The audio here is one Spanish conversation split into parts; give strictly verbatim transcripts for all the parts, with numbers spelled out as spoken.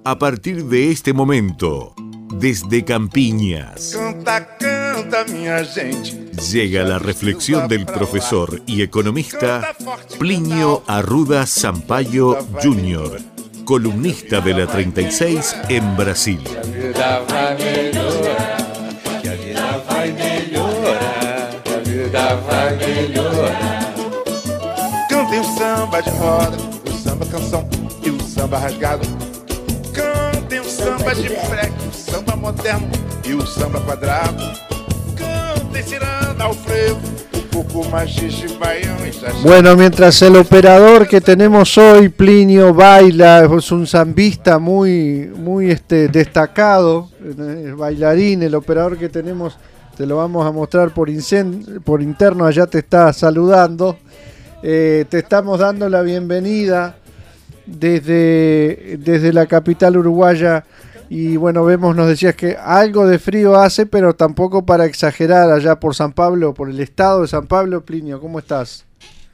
A partir de este momento, desde Campiñas, Canta, canta, minha gente. llega la reflexión del profesor y economista Plinio Arruda Sampaio júnior, columnista de la treinta y seis en Brasil. Que a vida vai melhorar, que a vida vai melhorar, que a vida vai melhorar. Cantem o samba de roda, o samba canção e o samba rasgado. Cantem o samba de freque, o samba moderno e o samba quadrado. Cantem ciranda ao frevo, o coco machixe, baião e xaxá. Bueno, mientras el operador que tenemos hoy, Plinio, baila, es un zambista muy, muy este, destacado, eh, bailarín, el operador que tenemos, te lo vamos a mostrar por, incen- por interno, allá te está saludando. Eh, te estamos dando la bienvenida desde, desde la capital uruguaya y bueno, vemos, nos decías que algo de frío hace, pero tampoco para exagerar allá por San Pablo, por el estado de San Pablo. Plinio, ¿cómo estás?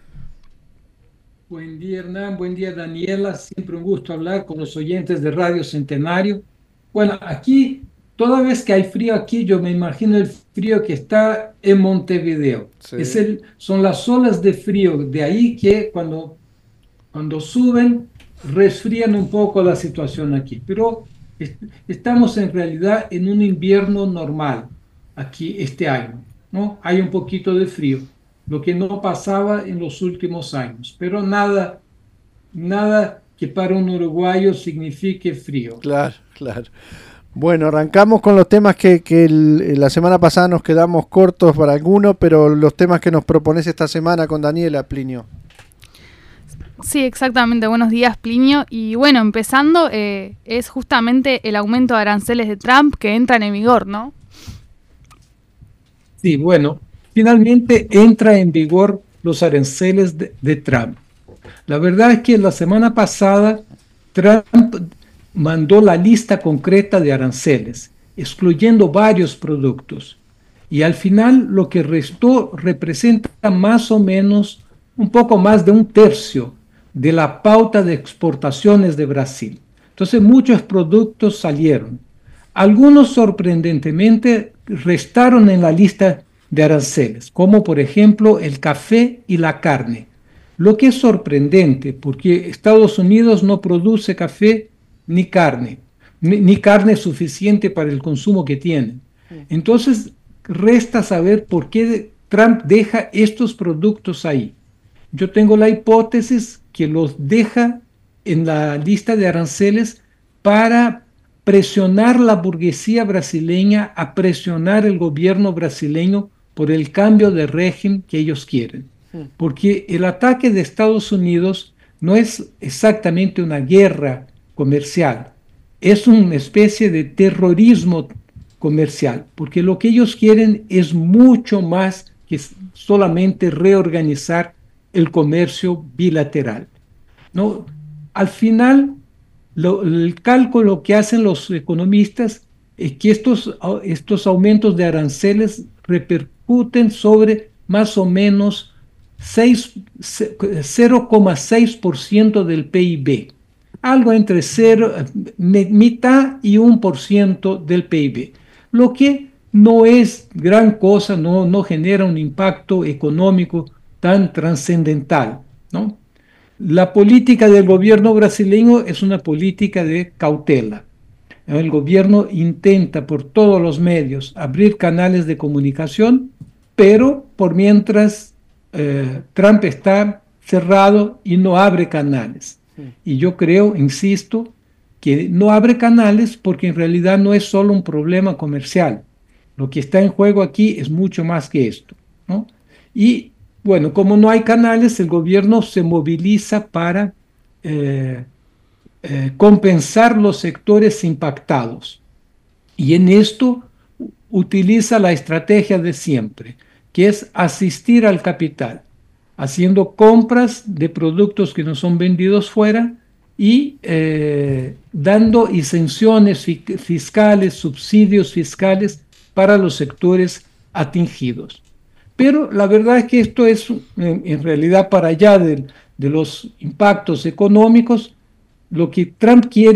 Buen día, Hernán, buen día, Daniela, siempre un gusto hablar con los oyentes de Radio Centenario. Bueno, aquí, toda vez que hay frío aquí, yo me imagino el frío que está en Montevideo. Sí. Es el, son las olas de frío, de ahí que cuando, cuando suben, resfrían un poco la situación aquí. Pero est- estamos en realidad en un invierno normal aquí este año, ¿no? Hay un poquito de frío, lo que no pasaba en los últimos años, pero nada, nada que para un uruguayo signifique frío. Claro, claro. Bueno, arrancamos con los temas que, que el- la semana pasada nos quedamos cortos para algunos, pero los temas que nos propones esta semana con Daniela, Plinio. Sí, exactamente. Buenos días, Plinio. Y bueno, empezando, eh, es justamente el aumento de aranceles de Trump que entran en vigor, ¿no? Sí, bueno, finalmente entra en vigor los aranceles de, de Trump. La verdad es que la semana pasada Trump mandó la lista concreta de aranceles, excluyendo varios productos. Y al final lo que restó representa más o menos un poco más de un tercio de la pauta de exportaciones de Brasil. Entonces muchos productos salieron. Algunos sorprendentemente restaron en la lista de aranceles, como por ejemplo el café y la carne. Lo que es sorprendente, porque Estados Unidos no produce café ni carne, ni, ni carne suficiente para el consumo que tienen. Entonces resta saber por qué Trump deja estos productos ahí. Yo tengo la hipótesis que los deja en la lista de aranceles para presionar la burguesía brasileña, a presionar el gobierno brasileño por el cambio de régimen que ellos quieren. Porque el ataque de Estados Unidos no es exactamente una guerra comercial, es una especie de terrorismo comercial, porque lo que ellos quieren es mucho más que solamente reorganizar el comercio bilateral, ¿no? Al final, lo, el cálculo que hacen los economistas es que estos, estos aumentos de aranceles repercuten sobre más o menos cero coma seis por ciento del P I B, algo entre cero, mitad y uno por ciento del P I B, lo que no es gran cosa, no, no genera un impacto económico tan trascendental, ¿no? La política del gobierno brasileño es una política de cautela. El gobierno intenta por todos los medios abrir canales de comunicación, pero por mientras eh, Trump está cerrado y no abre canales. Y yo creo, insisto, que no abre canales porque en realidad no es solo un problema comercial. Lo que está en juego aquí es mucho más que esto, ¿no? Y bueno, como no hay canales, el gobierno se moviliza para eh, eh, compensar los sectores impactados. Y en esto utiliza la estrategia de siempre, que es asistir al capital, haciendo compras de productos que no son vendidos fuera y eh, dando exenciones fiscales, subsidios fiscales para los sectores atingidos. Pero la verdad es que esto es en, en realidad para allá de, de los impactos económicos. Lo que Trump quiere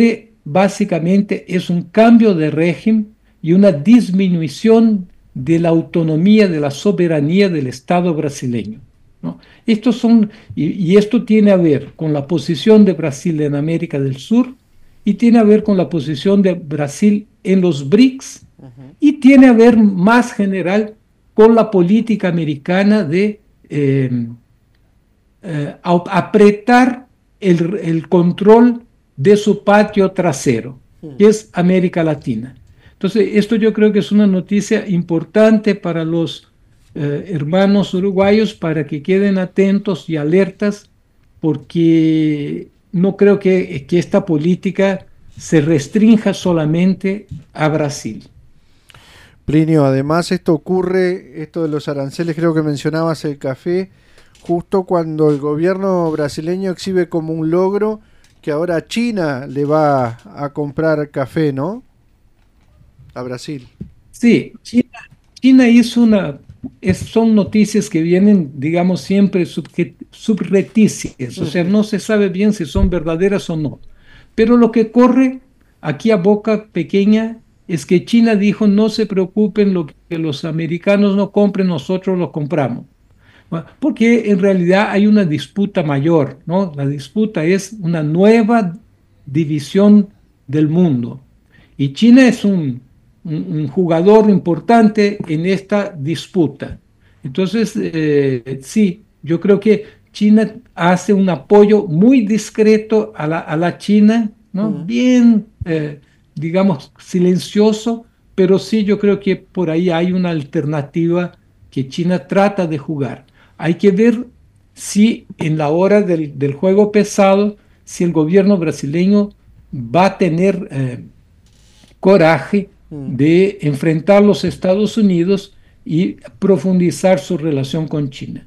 básicamente es un cambio de régimen y una disminución de la autonomía, de la soberanía del Estado brasileño, ¿no? Estos son, y, y esto tiene a ver con la posición de Brasil en América del Sur, y tiene a ver con la posición de Brasil en los BRICS, uh-huh. y tiene a ver más general con la política americana de eh, eh, apretar el, el control de su patio trasero, uh-huh. que es América Latina. Entonces, esto yo creo que es una noticia importante para los eh, hermanos uruguayos, para que queden atentos y alertas, porque no creo que, que esta política se restrinja solamente a Brasil. Plinio, además esto ocurre, esto de los aranceles, creo que mencionabas el café, justo cuando el gobierno brasileño exhibe como un logro que ahora China le va a comprar café, ¿no? A Brasil. Sí, China, China hizo una... Es, son noticias que vienen, digamos, siempre subrepticias, o sea, no se sabe bien si son verdaderas o no. Pero lo que corre aquí a boca pequeña es que China dijo: no se preocupen, lo que los americanos no compren, nosotros lo compramos. Porque en realidad hay una disputa mayor, ¿no? La disputa es una nueva división del mundo. Y China es un... Un, un jugador importante en esta disputa. Entonces, eh, sí, yo creo que China hace un apoyo muy discreto a la, a la China, ¿no? Uh-huh. Bien, eh, digamos, silencioso, pero sí yo creo que por ahí hay una alternativa que China trata de jugar. Hay que ver si en la hora del, del juego pesado, si el gobierno brasileño va a tener eh, coraje de enfrentar a los Estados Unidos y profundizar su relación con China.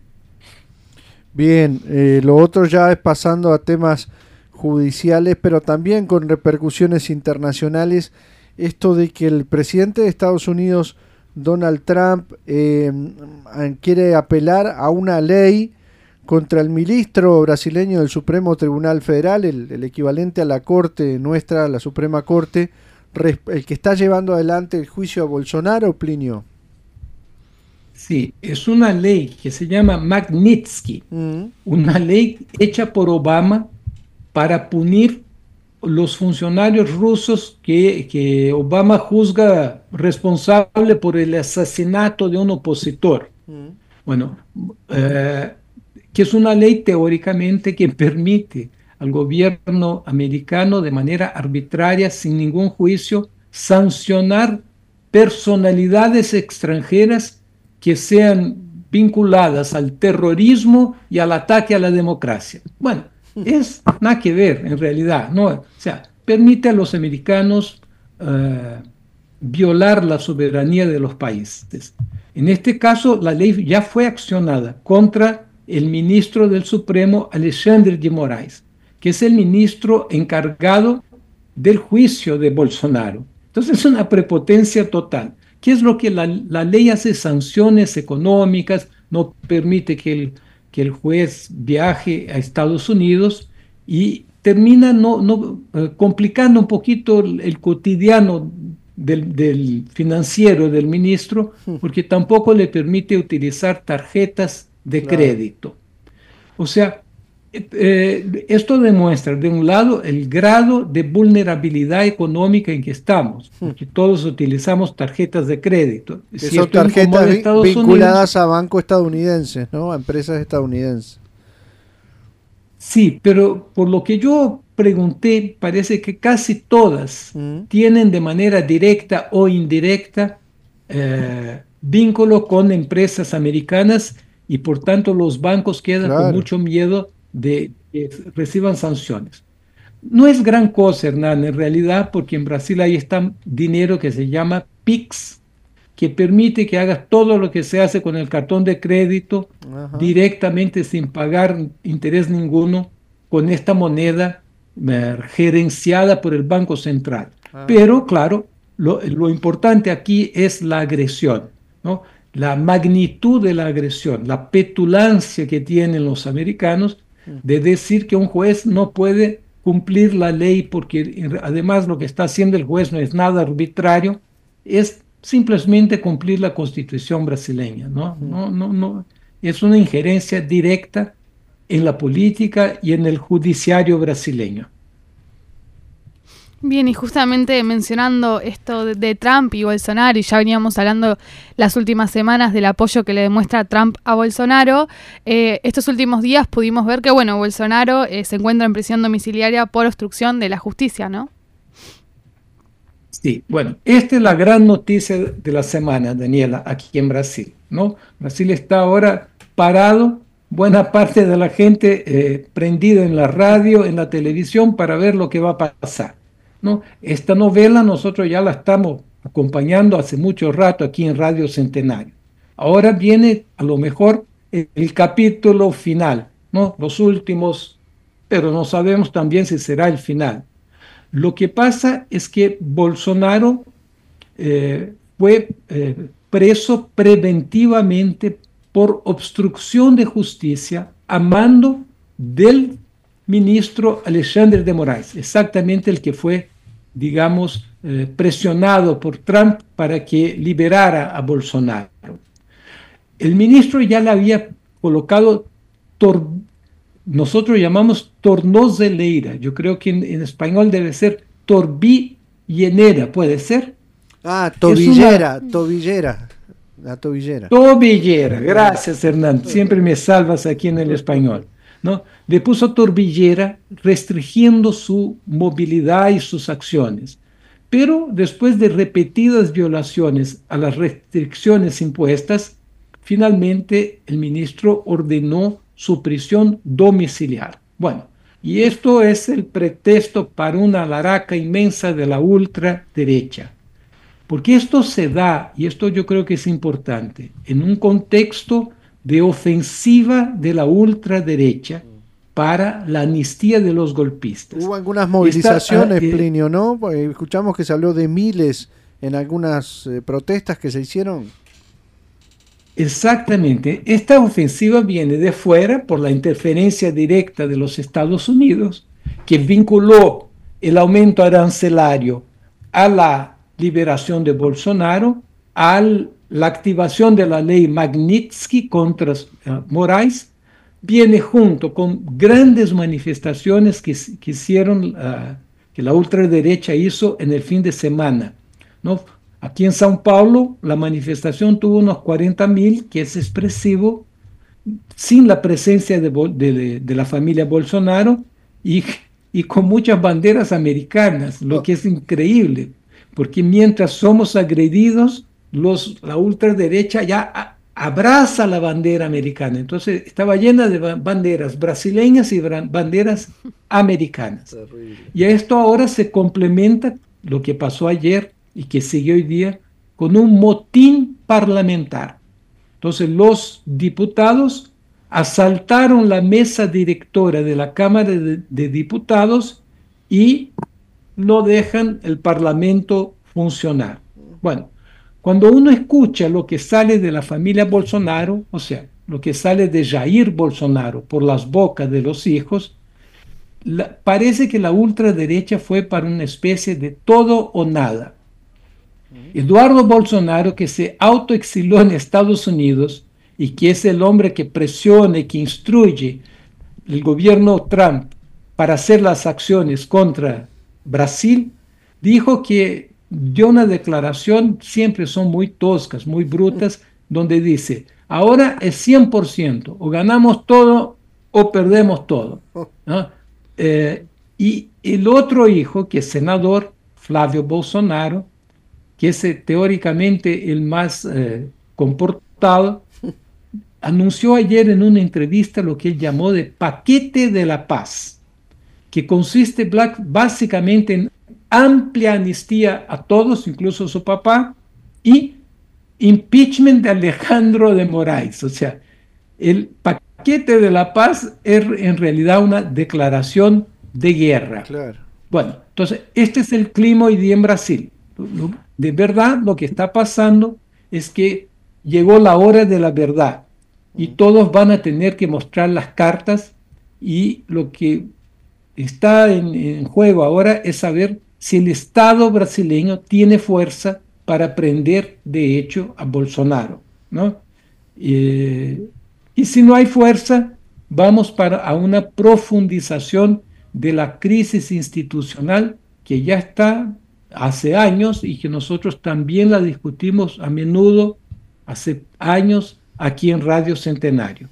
Bien, eh, lo otro ya es pasando a temas judiciales, pero también con repercusiones internacionales, esto de que el presidente de Estados Unidos, Donald Trump, eh, quiere apelar a una ley contra el ministro brasileño del Supremo Tribunal Federal, el, el equivalente a la Corte nuestra, la Suprema Corte, el que está llevando adelante el juicio a Bolsonaro, Plinio. Sí, es una ley que se llama Magnitsky, mm. una ley hecha por Obama para punir los funcionarios rusos que, que Obama juzga responsable por el asesinato de un opositor. Mm. Bueno, eh, que es una ley teóricamente que permite al gobierno americano de manera arbitraria, sin ningún juicio, sancionar personalidades extranjeras que sean vinculadas al terrorismo y al ataque a la democracia. Bueno, es nada que ver en realidad, ¿no? O sea, permite a los americanos uh, violar la soberanía de los países. En este caso, la ley ya fue accionada contra el ministro del Supremo, Alexandre de Moraes, que es el ministro encargado del juicio de Bolsonaro. Entonces es una prepotencia total. ¿Qué es lo que la, la ley hace? Sanciones económicas, no permite que el, que el juez viaje a Estados Unidos y termina no, no, eh, complicando un poquito el, el cotidiano del, del financiero del ministro, porque tampoco le permite utilizar tarjetas de claro. crédito. O sea, Eh, esto demuestra, de un lado, el grado de vulnerabilidad económica en que estamos, porque todos utilizamos tarjetas de crédito. Que si son tarjetas vi vinculadas Unidos, a bancos estadounidenses, ¿no? A empresas estadounidenses. Sí, pero por lo que yo pregunté, parece que casi todas mm. tienen de manera directa o indirecta eh, vínculo con empresas americanas y por tanto los bancos quedan claro. con mucho miedo de que reciban sanciones. No es gran cosa, Hernán, en realidad, porque en Brasil ahí está dinero que se llama Pix, que permite que hagas todo lo que se hace con el cartón de crédito Ajá. directamente sin pagar interés ninguno con esta moneda eh, gerenciada por el Banco Central. Ajá. Pero, claro, lo, lo importante aquí es la agresión, ¿no? La magnitud de la agresión, la petulancia que tienen los americanos de decir que un juez no puede cumplir la ley, porque además lo que está haciendo el juez no es nada arbitrario, es simplemente cumplir la Constitución brasileña, ¿no? No, no, no. Es una injerencia directa en la política y en el judiciario brasileño. Bien, y justamente mencionando esto de, de Trump y Bolsonaro, y ya veníamos hablando las últimas semanas del apoyo que le demuestra Trump a Bolsonaro, eh, estos últimos días pudimos ver que, bueno, Bolsonaro eh, se encuentra en prisión domiciliaria por obstrucción de la justicia, ¿no? Sí, bueno, esta es la gran noticia de la semana, Daniela, aquí en Brasil, ¿no? Brasil está ahora parado, buena parte de la gente eh, prendida en la radio, en la televisión, para ver lo que va a pasar, ¿no? Esta novela nosotros ya la estamos acompañando hace mucho rato aquí en Radio Centenario. Ahora viene a lo mejor el, el capítulo final, ¿no? Los últimos, pero no sabemos también si será el final. Lo que pasa es que Bolsonaro eh, fue eh, preso preventivamente por obstrucción de justicia a mando del ministro Alexandre de Moraes, exactamente el que fue, digamos, eh, presionado por Trump para que liberara a Bolsonaro. El ministro ya le había colocado, tor nosotros llamamos tornozeleira, yo creo que en, en español debe ser torbillenera, ¿puede ser? Ah, tobillera, una... tobillera, la tobillera. Tobillera, gracias Hernán, siempre me salvas aquí en el español, ¿no? Le puso tobillera restringiendo su movilidad y sus acciones. Pero después de repetidas violaciones a las restricciones impuestas, finalmente el ministro ordenó su prisión domiciliar. Bueno, y esto es el pretexto para una laraca inmensa de la ultraderecha. Porque esto se da, y esto yo creo que es importante, en un contexto de ofensiva de la ultraderecha para la amnistía de los golpistas. Hubo algunas movilizaciones, Está, eh, Plinio, ¿no? Escuchamos que se habló de miles en algunas eh, protestas que se hicieron. Exactamente. Esta ofensiva viene de fuera por la interferencia directa de los Estados Unidos, que vinculó el aumento arancelario a la liberación de Bolsonaro, a la activación de la ley Magnitsky contra uh, Moraes, viene junto con grandes manifestaciones que, que hicieron, uh, que la ultraderecha hizo en el fin de semana, ¿no? Aquí en São Paulo la manifestación tuvo unos cuarenta mil, que es expresivo, sin la presencia de, de, de la familia Bolsonaro y, y con muchas banderas americanas, lo que es increíble, porque mientras somos agredidos, los, la ultraderecha ya a, abraza la bandera americana. Entonces estaba llena de banderas brasileñas y banderas americanas. Terrible. Y a esto ahora se complementa lo que pasó ayer y que sigue hoy día con un motín parlamentar. Entonces los diputados asaltaron la mesa directora de la Cámara de, de Diputados y no dejan el Parlamento funcionar. Bueno, cuando uno escucha lo que sale de la familia Bolsonaro, o sea, lo que sale de Jair Bolsonaro por las bocas de los hijos, la, parece que la ultraderecha fue para una especie de todo o nada. Eduardo Bolsonaro, que se autoexilió en Estados Unidos y que es el hombre que presiona y que instruye el gobierno Trump para hacer las acciones contra Brasil, dijo que dio una declaración, siempre son muy toscas, muy brutas, donde dice, ahora es cien por ciento, o ganamos todo o perdemos todo, ¿no? Eh, y el otro hijo, que es senador, Flávio Bolsonaro, que es eh, teóricamente el más eh, comportado, anunció ayer en una entrevista lo que él llamó de paquete de la paz, que consiste black, básicamente en amplia amnistía a todos, incluso a su papá, y impeachment de Alejandro de Moraes. O sea, el paquete de la paz es en realidad una declaración de guerra. Claro. Bueno, entonces este es el clima hoy día en Brasil. De verdad, lo que está pasando es que llegó la hora de la verdad y todos van a tener que mostrar las cartas, y lo que está en, en juego ahora es saber si el Estado brasileño tiene fuerza para prender de hecho a Bolsonaro, ¿no? Eh, y si no hay fuerza, vamos para a una profundización de la crisis institucional que ya está hace años y que nosotros también la discutimos a menudo hace años aquí en Radio Centenario.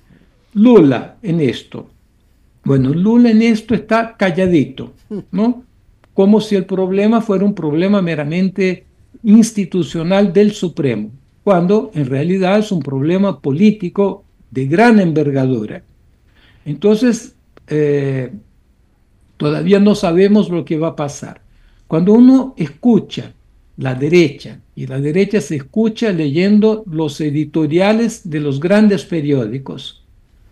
Lula en esto. Bueno, Lula en esto está calladito, ¿no? Como si el problema fuera un problema meramente institucional del Supremo, cuando en realidad es un problema político de gran envergadura. Entonces, eh, todavía no sabemos lo que va a pasar. Cuando uno escucha la derecha, y la derecha se escucha leyendo los editoriales de los grandes periódicos,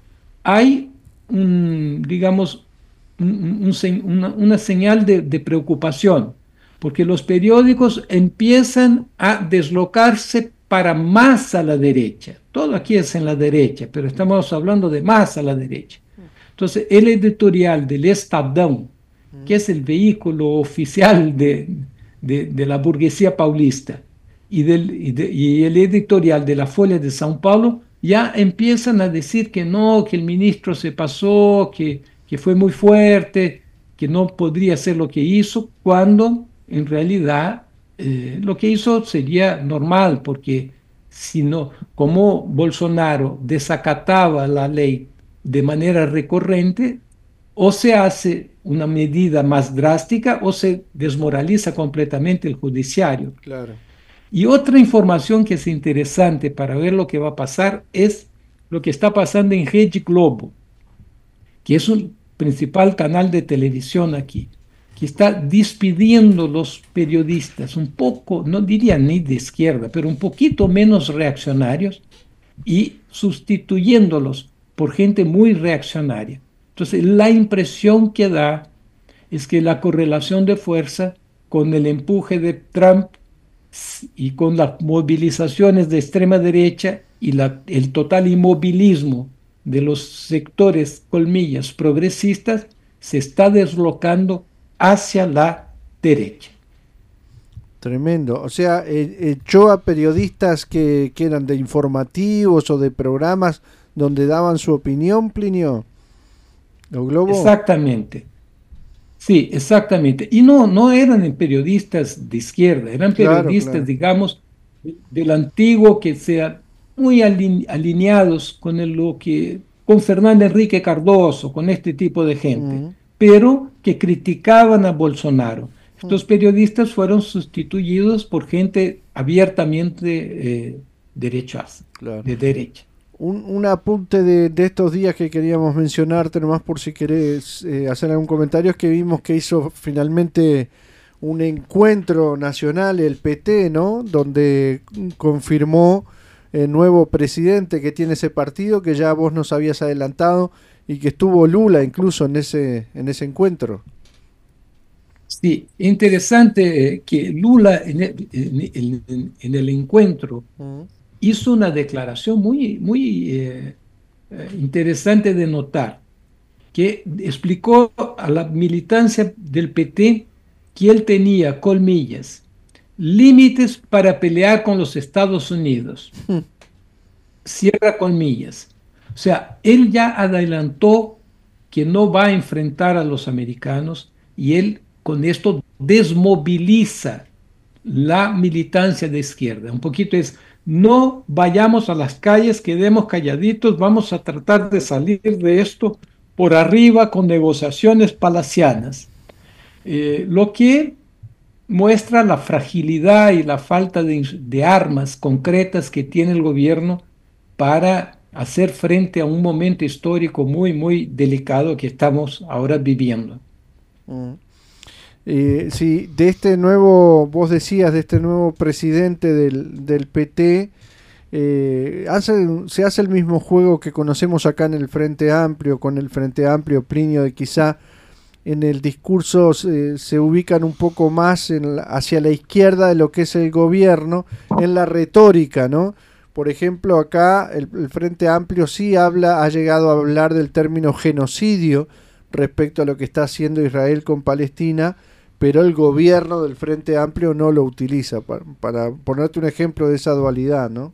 hay un, digamos, un, un, una, una señal de, de preocupación, porque los periódicos empiezan a deslocarse para más a la derecha. Todo aquí es en la derecha, pero estamos hablando de más a la derecha. Entonces, el editorial del Estadão, que es el vehículo oficial de, de, de la burguesía paulista, y, del, y, de, y el editorial de la Folha de São Paulo, ya empiezan a decir que no, que el ministro se pasó, que, que fue muy fuerte, que no podría hacer lo que hizo, cuando en realidad eh, lo que hizo sería normal, porque si no, como Bolsonaro desacataba la ley de manera recurrente, o se hace una medida más drástica o se desmoraliza completamente el judiciario. Claro. Y otra información que es interesante para ver lo que va a pasar es lo que está pasando en Rede Globo, que es un principal canal de televisión aquí, que está despidiendo los periodistas un poco, no diría ni de izquierda, pero un poquito menos reaccionarios y sustituyéndolos por gente muy reaccionaria. Entonces, la impresión que da es que la correlación de fuerza con el empuje de Trump y con las movilizaciones de extrema derecha y la, el total inmovilismo de los sectores, colmillas, progresistas, se está deslocando hacia la derecha. Tremendo. O sea, echó a periodistas que, que eran de informativos o de programas donde daban su opinión, Plinio. ¿O Globo? Exactamente. Sí, exactamente. Y no, no eran periodistas de izquierda, eran periodistas, claro, claro. digamos, del antiguo, que sean muy aline, alineados con el, lo que, con Fernando Henrique Cardoso, con este tipo de gente, uh-huh. pero que criticaban a Bolsonaro. Estos uh-huh. periodistas fueron sustituidos por gente abiertamente eh, derechaza, claro. de derecha. Un, un apunte de, de estos días que queríamos mencionarte, nomás por si querés eh, hacer algún comentario, es que vimos que hizo finalmente un encuentro nacional, el P T, ¿no? Donde confirmó el nuevo presidente que tiene ese partido, que ya vos nos habías adelantado, y que estuvo Lula incluso en ese, en ese encuentro. Sí, interesante que Lula en el, en, en, en el encuentro uh-huh. hizo una declaración muy, muy eh, interesante de notar, que explicó a la militancia del P T que él tenía, colmillas, límites para pelear con los Estados Unidos. Mm. Cierra comillas. O sea, él ya adelantó que no va a enfrentar a los americanos y él con esto desmoviliza la militancia de izquierda. Un poquito es, no vayamos a las calles, quedemos calladitos, vamos a tratar de salir de esto por arriba con negociaciones palacianas. Eh, lo que muestra la fragilidad y la falta de, de armas concretas que tiene el gobierno para hacer frente a un momento histórico muy, muy delicado que estamos ahora viviendo. Mm. Eh, sí, de este nuevo, vos decías, de este nuevo presidente del, del P T, eh, hace, se hace el mismo juego que conocemos acá en el Frente Amplio, con el Frente Amplio, Plinio, de quizá en el discurso se, se ubican un poco más en la, hacia la izquierda de lo que es el gobierno, en la retórica, ¿no? Por ejemplo, acá el, el Frente Amplio sí habla, ha llegado a hablar del término genocidio respecto a lo que está haciendo Israel con Palestina, pero el gobierno del Frente Amplio no lo utiliza, para, para ponerte un ejemplo de esa dualidad, ¿no?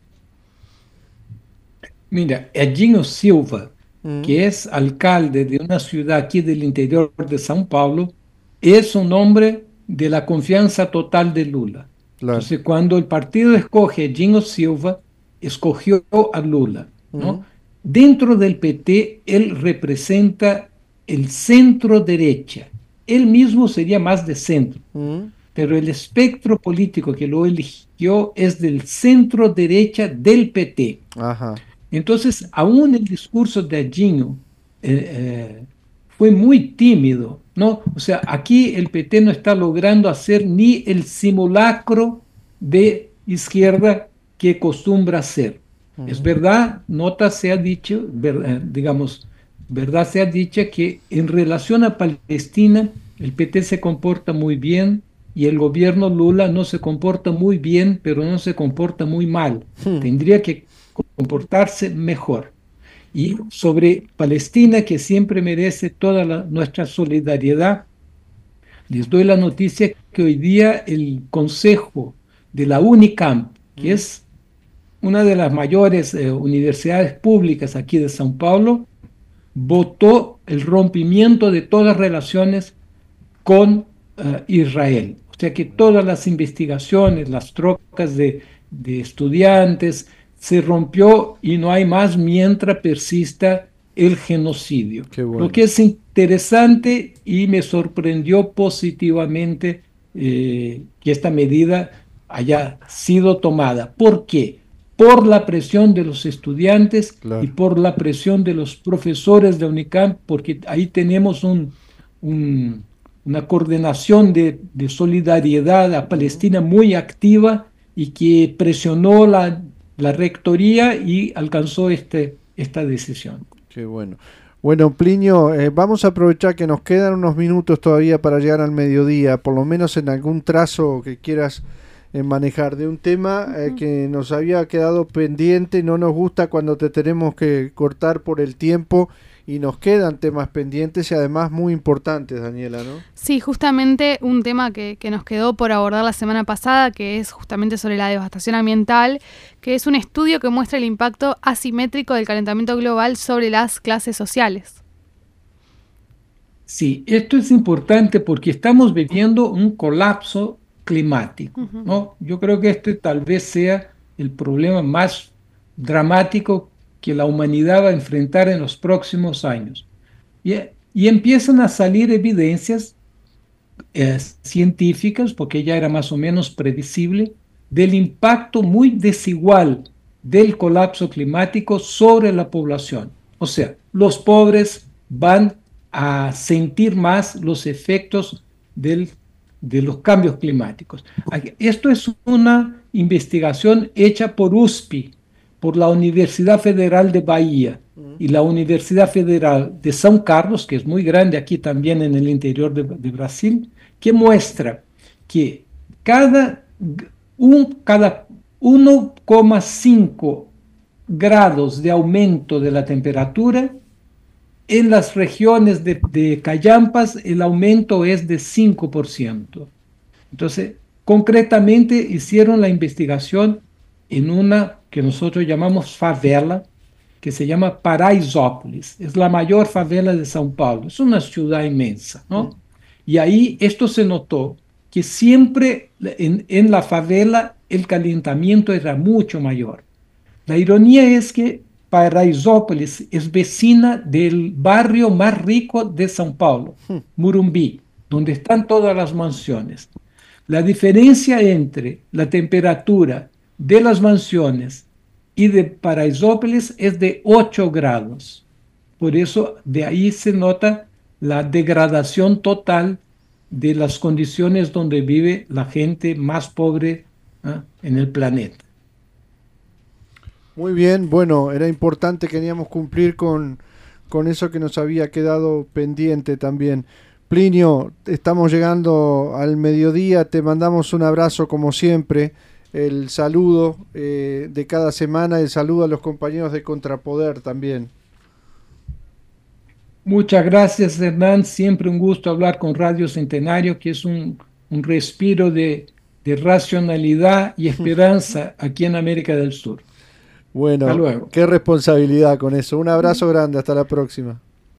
Mira, Edinho Silva, Mm. que es alcalde de una ciudad aquí del interior de São Paulo, es un hombre de la confianza total de Lula. Claro. Entonces, cuando el partido escoge a Edinho Silva, escogió a Lula, ¿no? Mm. Dentro del P T, él representa el centro derecha. Él mismo sería más de centro, Mm. pero el espectro político que lo eligió es del centro derecha del P T. Ajá. Entonces, aún el discurso de Edinho eh, eh, fue muy tímido, ¿no? O sea, aquí el P T no está logrando hacer ni el simulacro de izquierda que acostumbra hacer. Uh-huh. Es verdad, nota se ha dicho, ver, eh, digamos, verdad se ha dicho que en relación a Palestina, el P T se comporta muy bien y el gobierno Lula no se comporta muy bien, pero no se comporta muy mal. Uh-huh. Tendría que comportarse mejor. Y sobre Palestina, que siempre merece toda la, nuestra solidaridad, les doy la noticia que hoy día el Consejo de la UNICAMP, que es una de las mayores eh, universidades públicas aquí de São Paulo, votó el rompimiento de todas las relaciones con uh, Israel. O sea que todas las investigaciones, las trocas de, de estudiantes, se rompió y no hay más mientras persista el genocidio. Qué bueno. Lo que es interesante y me sorprendió positivamente eh, que esta medida haya sido tomada. ¿Por qué? Por la presión de los estudiantes, claro, y por la presión de los profesores de UNICAMP, porque ahí tenemos un, un, una coordinación de, de solidaridad a Palestina muy activa y que presionó la la rectoría y alcanzó este, esta decisión. Qué bueno. Bueno, Plinio, eh, vamos a aprovechar que nos quedan unos minutos todavía para llegar al mediodía, por lo menos en algún trazo que quieras eh, manejar de un tema eh, que nos había quedado pendiente. No nos gusta cuando te tenemos que cortar por el tiempo y nos quedan temas pendientes y además muy importantes, Daniela, ¿no? Sí, justamente un tema que, que nos quedó por abordar la semana pasada, que es justamente sobre la devastación ambiental, que es un estudio que muestra el impacto asimétrico del calentamiento global sobre las clases sociales. Sí, esto es importante porque estamos viviendo un colapso climático, uh-huh. ¿no? Yo creo que este tal vez sea el problema más dramático que la humanidad va a enfrentar en los próximos años. Y, y empiezan a salir evidencias eh, científicas, porque ya era más o menos previsible, del impacto muy desigual del colapso climático sobre la población. O sea, los pobres van a sentir más los efectos del, de los cambios climáticos. Esto es una investigación hecha por U S P I, por la Universidad Federal de Bahía y la Universidad Federal de São Carlos, que es muy grande aquí también en el interior de, de Brasil, que muestra que cada, un, cada uno coma cinco grados de aumento de la temperatura, en las regiones de, de Callampas el aumento es de cinco por ciento. Entonces, concretamente hicieron la investigación en una que nosotros llamamos favela, que se llama Paraisópolis. Es la mayor favela de São Paulo. Es una ciudad inmensa, ¿no? Y ahí esto se notó, que siempre en, en la favela el calentamiento era mucho mayor. La ironía es que Paraisópolis es vecina del barrio más rico de São Paulo, Morumbi, donde están todas las mansiones. La diferencia entre la temperatura de las mansiones y de Paraisópolis es de ocho grados. Por eso de ahí se nota la degradación total de las condiciones donde vive la gente más pobre ¿eh? en el planeta. Muy bien, bueno, era importante, queríamos cumplir con, con eso que nos había quedado pendiente también. Plinio, estamos llegando al mediodía, te mandamos un abrazo como siempre. El saludo eh, de cada semana, el saludo a los compañeros de Contrapoder también. Muchas gracias, Hernán. Siempre un gusto hablar con Radio Centenario, que es un, un respiro de, de racionalidad y esperanza aquí en América del Sur. Bueno, hasta luego. Qué responsabilidad con eso. Un abrazo grande, hasta la próxima.